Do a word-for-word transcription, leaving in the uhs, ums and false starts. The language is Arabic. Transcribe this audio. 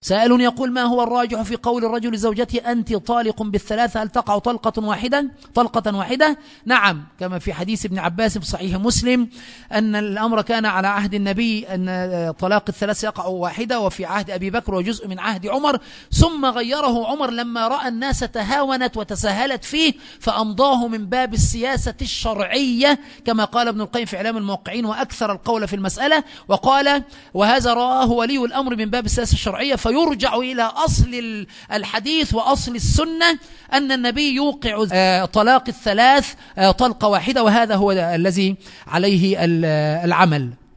سائل يقول: ما هو الراجح في قول الرجل لزوجته أنت طالق بالثلاثة، هل تقع طلقة واحدة طلقة واحدة؟ نعم، كما في حديث ابن عباس في صحيح مسلم أن الأمر كان على عهد النبي أن طلاق الثلاث يقع واحدة، وفي عهد أبي بكر وجزء من عهد عمر، ثم غيره عمر لما رأى الناس تهاونت وتساهلت فيه فأمضاه من باب السياسة الشرعية كما قال ابن القيم في إعلام الموقعين، وأكثر القول في المسألة، وقال: وهذا رآه ولي الأمر من باب السياسة الشرعية، فيرجع إلى أصل الحديث وأصل السنة أن النبي يوقع طلاق الثلاث طلقة واحدة، وهذا هو الذي عليه العمل.